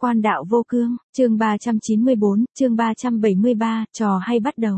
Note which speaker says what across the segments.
Speaker 1: Quan đạo vô cương, chương 394, chương 373, trò hay bắt đầu.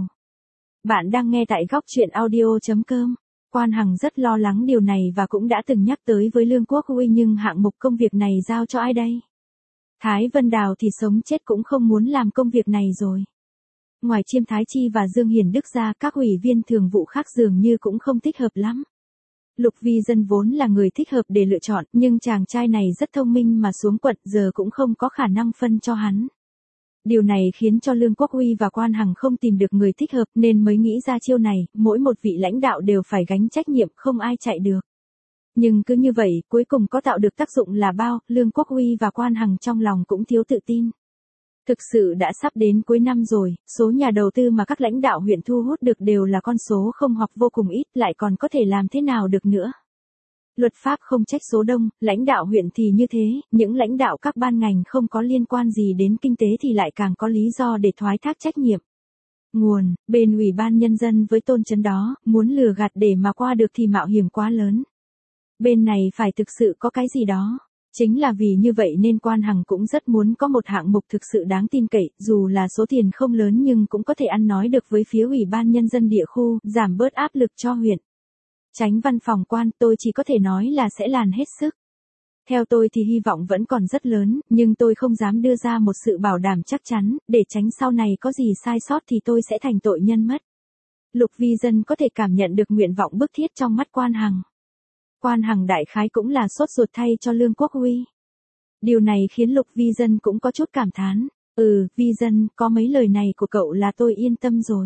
Speaker 1: Bạn đang nghe tại góc truyện audio.com. Quan Hằng rất lo lắng điều này và cũng đã từng nhắc tới với Lương Quốc Uy, nhưng hạng mục công việc này giao cho ai đây? Thái Vân Đào thì sống chết cũng không muốn làm công việc này rồi. Ngoài Chiêm Thái Chi và Dương Hiển Đức ra, các ủy viên thường vụ khác dường như cũng không thích hợp lắm. Lục Vi Dân vốn là người thích hợp để lựa chọn, nhưng chàng trai này rất thông minh mà xuống quận giờ cũng không có khả năng phân cho hắn. Điều này khiến cho Lương Quốc Uy và Quan Hằng không tìm được người thích hợp nên mới nghĩ ra chiêu này, mỗi một vị lãnh đạo đều phải gánh trách nhiệm, không ai chạy được. Nhưng cứ như vậy, cuối cùng có tạo được tác dụng là bao, Lương Quốc Uy và Quan Hằng trong lòng cũng thiếu tự tin. Thực sự đã sắp đến cuối năm rồi, số nhà đầu tư mà các lãnh đạo huyện thu hút được đều là con số không hoặc vô cùng ít, lại còn có thể làm thế nào được nữa. Luật pháp không trách số đông, lãnh đạo huyện thì như thế, những lãnh đạo các ban ngành không có liên quan gì đến kinh tế thì lại càng có lý do để thoái thác trách nhiệm. Nguồn, bên Ủy ban Nhân dân với Tôn Chấn đó, muốn lừa gạt để mà qua được thì mạo hiểm quá lớn. Bên này phải thực sự có cái gì đó. Chính là vì như vậy nên Quan Hằng cũng rất muốn có một hạng mục thực sự đáng tin cậy, dù là số tiền không lớn nhưng cũng có thể ăn nói được với phía Ủy ban Nhân dân địa khu, giảm bớt áp lực cho huyện. Chánh văn phòng Quan, tôi chỉ có thể nói là sẽ làm hết sức. Theo tôi thì hy vọng vẫn còn rất lớn, nhưng tôi không dám đưa ra một sự bảo đảm chắc chắn, để tránh sau này có gì sai sót thì tôi sẽ thành tội nhân mất. Lục Vi Dân có thể cảm nhận được nguyện vọng bức thiết trong mắt Quan Hằng. Quan Hằng đại khái cũng là sốt ruột thay cho Lương Quốc Uy. Điều này khiến Lục Vi Dân cũng có chút cảm thán. Vi Dân, có mấy lời này của cậu là tôi yên tâm rồi.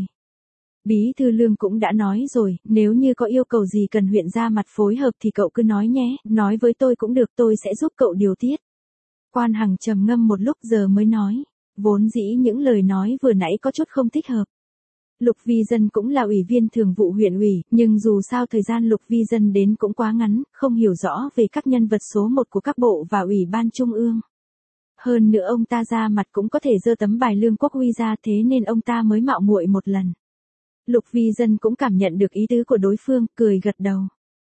Speaker 1: Bí thư Lương cũng đã nói rồi, nếu như có yêu cầu gì cần huyện ra mặt phối hợp thì cậu cứ nói nhé, nói với tôi cũng được, tôi sẽ giúp cậu điều tiết. Quan Hằng trầm ngâm một lúc giờ mới nói, vốn dĩ những lời nói vừa nãy có chút không thích hợp. Lục Vi Dân cũng là ủy viên thường vụ huyện ủy, nhưng dù sao thời gian Lục Vi Dân đến cũng quá ngắn, không hiểu rõ về các nhân vật số 1 của các bộ và ủy ban trung ương. Hơn nữa ông ta ra mặt cũng có thể giơ tấm bài Lương Quốc Uy ra, thế nên ông ta mới mạo muội một lần. Lục Vi Dân cũng cảm nhận được ý tứ của đối phương, cười gật đầu.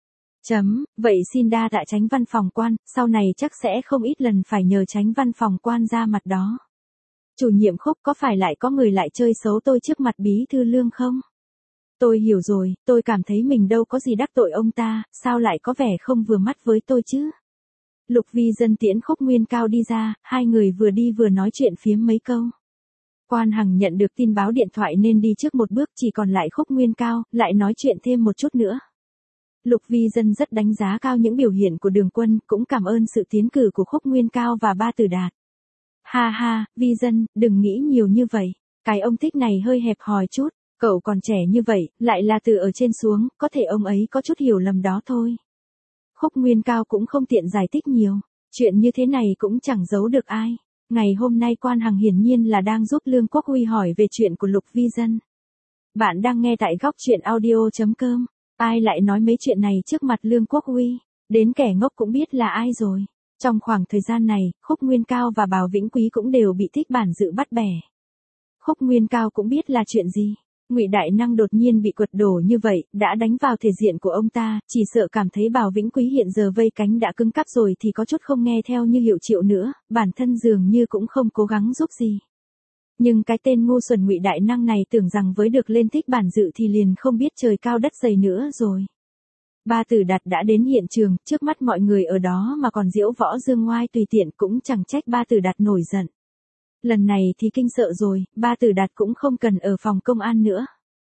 Speaker 1: Vậy xin đa tạ Chánh văn phòng Quan, sau này chắc sẽ không ít lần phải nhờ Chánh văn phòng Quan ra mặt đó. Chủ nhiệm Khúc, có phải lại có người lại chơi xấu tôi trước mặt bí thư Lương không? Tôi hiểu rồi, tôi cảm thấy mình đâu có gì đắc tội ông ta, sao lại có vẻ không vừa mắt với tôi chứ? Lục Vi Dân tiễn Khúc Nguyên Cao đi ra, hai người vừa đi vừa nói chuyện phiếm mấy câu. Quan Hằng nhận được tin báo điện thoại nên đi trước một bước, chỉ còn lại Khúc Nguyên Cao, lại nói chuyện thêm một chút nữa. Lục Vi Dân rất đánh giá cao những biểu hiện của Đường Quân, cũng cảm ơn sự tiến cử của Khúc Nguyên Cao và Ba Tử Đạt. Ha ha, Vi Dân, đừng nghĩ nhiều như vậy, cái ông thích này hơi hẹp hòi chút, cậu còn trẻ như vậy, lại là từ ở trên xuống, có thể ông ấy có chút hiểu lầm đó thôi. Khúc Nguyên Cao cũng không tiện giải thích nhiều, chuyện như thế này cũng chẳng giấu được ai. Ngày hôm nay Quan Hằng hiển nhiên là đang giúp Lương Quốc Uy hỏi về chuyện của Lục Vi Dân. Bạn đang nghe tại góc truyện audio.com. Ai lại nói mấy chuyện này trước mặt Lương Quốc Uy, đến kẻ ngốc cũng biết là ai rồi. Trong khoảng thời gian này, Khúc Nguyên Cao và Bào Vĩnh Quý cũng đều bị Thích Bản Dự bắt bẻ. Khúc Nguyên Cao cũng biết là chuyện gì. Ngụy Đại Năng đột nhiên bị quật đổ như vậy, đã đánh vào thể diện của ông ta, chỉ sợ cảm thấy Bào Vĩnh Quý hiện giờ vây cánh đã cứng cáp rồi thì có chút không nghe theo như Hiệu Triệu nữa, bản thân dường như cũng không cố gắng giúp gì. Nhưng cái tên ngu xuẩn Ngụy Đại Năng này tưởng rằng với được lên Thích Bản Dự thì liền không biết trời cao đất dày nữa rồi. Ba Tử Đạt đã đến hiện trường, trước mắt mọi người ở đó mà còn diễu võ dương ngoai tùy tiện, cũng chẳng trách Ba Tử Đạt nổi giận. Lần này thì kinh sợ rồi, Ba Tử Đạt cũng không cần ở phòng công an nữa.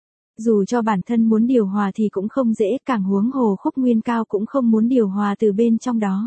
Speaker 1: Dù cho bản thân muốn điều hòa thì cũng không dễ, càng huống hồ Khúc Nguyên Cao cũng không muốn điều hòa từ bên trong đó.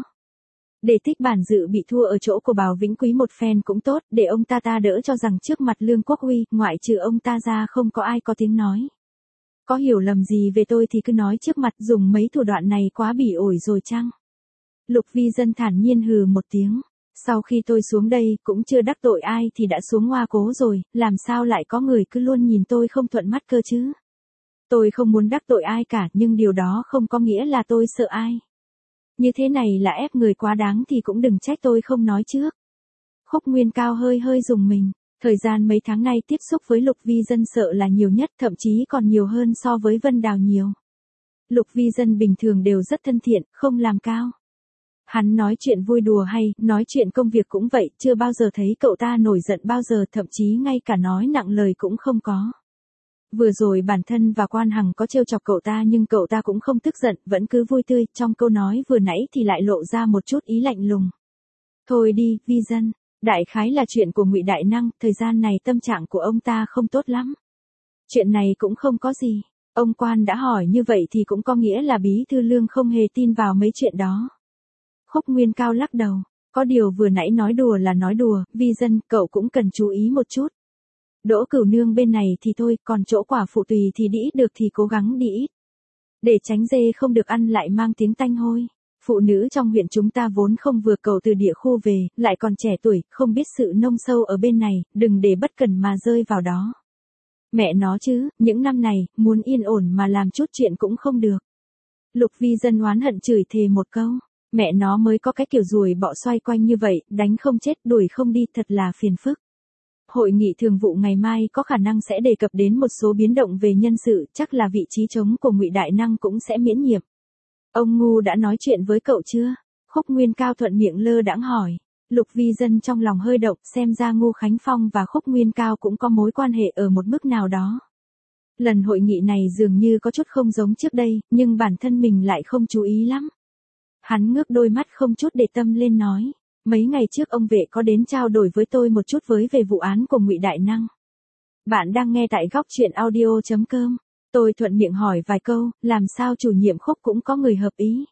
Speaker 1: Để Thích Bản Dự bị thua ở chỗ của Bào Vĩnh Quý một phen cũng tốt, để ông ta đỡ cho rằng trước mặt Lương Quốc Uy, ngoại trừ ông ta ra không có ai có tiếng nói. Có hiểu lầm gì về tôi thì cứ nói trước mặt, dùng mấy thủ đoạn này quá bỉ ổi rồi chăng? Lục Vi Dân thản nhiên hừ một tiếng. Sau khi tôi xuống đây, cũng chưa đắc tội ai thì đã xuống ngoa cố rồi, làm sao lại có người cứ luôn nhìn tôi không thuận mắt cơ chứ? Tôi không muốn đắc tội ai cả, nhưng điều đó không có nghĩa là tôi sợ ai. Như thế này là ép người quá đáng thì cũng đừng trách tôi không nói trước. Khúc Nguyên Cao hơi dùng mình. Thời gian mấy tháng nay tiếp xúc với Lục Vi Dân sợ là nhiều nhất, thậm chí còn nhiều hơn so với Vân Đào nhiều. Lục Vi Dân bình thường đều rất thân thiện, không làm cao. Hắn nói chuyện vui đùa hay, nói chuyện công việc cũng vậy, chưa bao giờ thấy cậu ta nổi giận bao giờ, thậm chí ngay cả nói nặng lời cũng không có. Vừa rồi bản thân và Quan Hằng có trêu chọc cậu ta nhưng cậu ta cũng không tức giận, vẫn cứ vui tươi, trong câu nói vừa nãy thì lại lộ ra một chút ý lạnh lùng. Thôi đi, Vi Dân, đại khái là chuyện của Ngụy Đại Năng, thời gian này tâm trạng của ông ta không tốt lắm. Chuyện này cũng không có gì, ông Quan đã hỏi như vậy thì cũng có nghĩa là Bí Thư Lương không hề tin vào mấy chuyện đó. Khúc Nguyên Cao lắc đầu, có điều vừa nãy nói đùa là nói đùa, Vi Dân, cậu cũng cần chú ý một chút. Đỗ Cửu Nương bên này thì thôi, còn chỗ quả phụ tùy thì đi ít được thì cố gắng đi ít. Để tránh dê không được ăn lại mang tiếng tanh hôi. Phụ nữ trong huyện chúng ta vốn không vừa cầu từ địa khu về, lại còn trẻ tuổi, không biết sự nông sâu ở bên này, đừng để bất cẩn mà rơi vào đó. Mẹ nó chứ, những năm này, muốn yên ổn mà làm chút chuyện cũng không được. Lục Vi Dân oán hận chửi thề một câu, mẹ nó mới có cái kiểu ruồi bọ xoay quanh như vậy, đánh không chết, đuổi không đi, thật là phiền phức. Hội nghị thường vụ ngày mai có khả năng sẽ đề cập đến một số biến động về nhân sự, chắc là vị trí trống của Ngụy Đại Năng cũng sẽ miễn nhiệm. Ông Ngu đã nói chuyện với cậu chưa? Khúc Nguyên Cao thuận miệng lơ đãng hỏi. Lục Vi Dân trong lòng hơi động, xem ra Ngô Khánh Phong và Khúc Nguyên Cao cũng có mối quan hệ ở một mức nào đó. Lần hội nghị này dường như có chút không giống trước đây, nhưng bản thân mình lại không chú ý lắm. Hắn ngước đôi mắt không chút để tâm lên nói. Mấy ngày trước ông vệ có đến trao đổi với tôi một chút về vụ án của Ngụy Đại Năng. Bạn đang nghe tại góc truyện audio.com. Tôi thuận miệng hỏi vài câu, làm sao chủ nhiệm Khúc cũng có người hợp ý.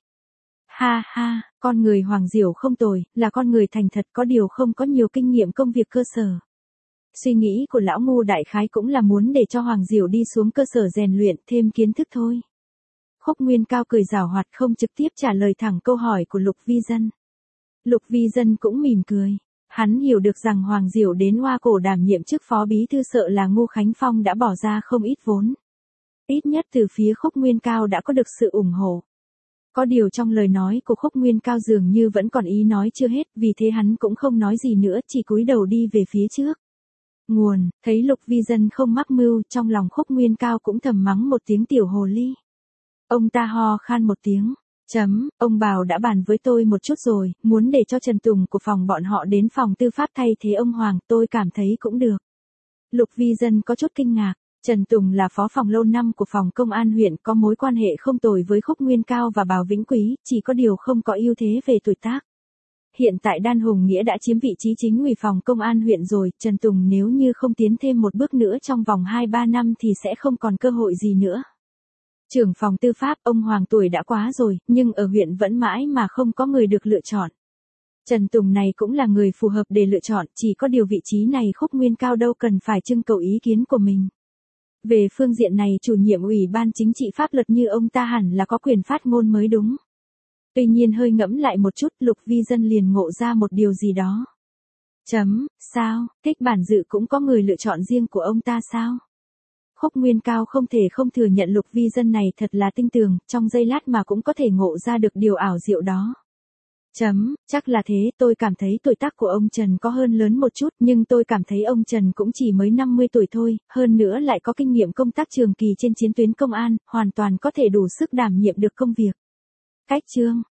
Speaker 1: Ha ha, con người Hoàng Diểu không tồi, là con người thành thật, có điều không có nhiều kinh nghiệm công việc cơ sở. Suy nghĩ của lão Ngu đại khái cũng là muốn để cho Hoàng Diểu đi xuống cơ sở rèn luyện thêm kiến thức thôi. Khúc Nguyên Cao cười giảo hoạt không trực tiếp trả lời thẳng câu hỏi của Lục Vi Dân. Lục Vi Dân cũng mỉm cười. Hắn hiểu được rằng Hoàng Diểu đến Hoa Cổ đảm nhiệm chức phó bí thư sợ là Ngô Khánh Phong đã bỏ ra không ít vốn. Ít nhất từ phía Khúc Nguyên Cao đã có được sự ủng hộ. Có điều trong lời nói của Khúc Nguyên Cao dường như vẫn còn ý nói chưa hết, vì thế hắn cũng không nói gì nữa, chỉ cúi đầu đi về phía trước. Nguồn, thấy Lục Vi Dân không mắc mưu, trong lòng Khúc Nguyên Cao cũng thầm mắng một tiếng tiểu hồ ly. Ông ta ho khan một tiếng. Ông Bào đã bàn với tôi một chút rồi, muốn để cho Trần Tùng của phòng bọn họ đến phòng tư pháp thay thế ông Hoàng, tôi cảm thấy cũng được. Lục Vi Dân có chút kinh ngạc, Trần Tùng là phó phòng lâu năm của phòng công an huyện, có mối quan hệ không tồi với Khúc Nguyên Cao và Bào Vĩnh Quý, chỉ có điều không có ưu thế về tuổi tác. Hiện tại Đan Hùng Nghĩa đã chiếm vị trí chính ủy phòng công an huyện rồi, Trần Tùng nếu như không tiến thêm một bước nữa trong vòng 2-3 năm thì sẽ không còn cơ hội gì nữa. Trưởng phòng tư pháp, ông Hoàng tuổi đã quá rồi, nhưng ở huyện vẫn mãi mà không có người được lựa chọn. Trần Tùng này cũng là người phù hợp để lựa chọn, chỉ có điều vị trí này Khúc Nguyên Cao đâu cần phải trưng cầu ý kiến của mình. Về phương diện này chủ nhiệm ủy ban chính trị pháp luật như ông ta hẳn là có quyền phát ngôn mới đúng. Tuy nhiên hơi ngẫm lại một chút, Lục Vi Dân liền ngộ ra một điều gì đó. Sao, Thích Bản Dự cũng có người lựa chọn riêng của ông ta sao? Khúc Nguyên Cao không thể không thừa nhận Lục Vi Dân này thật là tinh tường, trong giây lát mà cũng có thể ngộ ra được điều ảo diệu đó. Chắc là thế, tôi cảm thấy tuổi tác của ông Trần có hơn lớn một chút, nhưng tôi cảm thấy ông Trần cũng chỉ mới 50 tuổi thôi, hơn nữa lại có kinh nghiệm công tác trường kỳ trên chiến tuyến công an, hoàn toàn có thể đủ sức đảm nhiệm được công việc. Cách chương,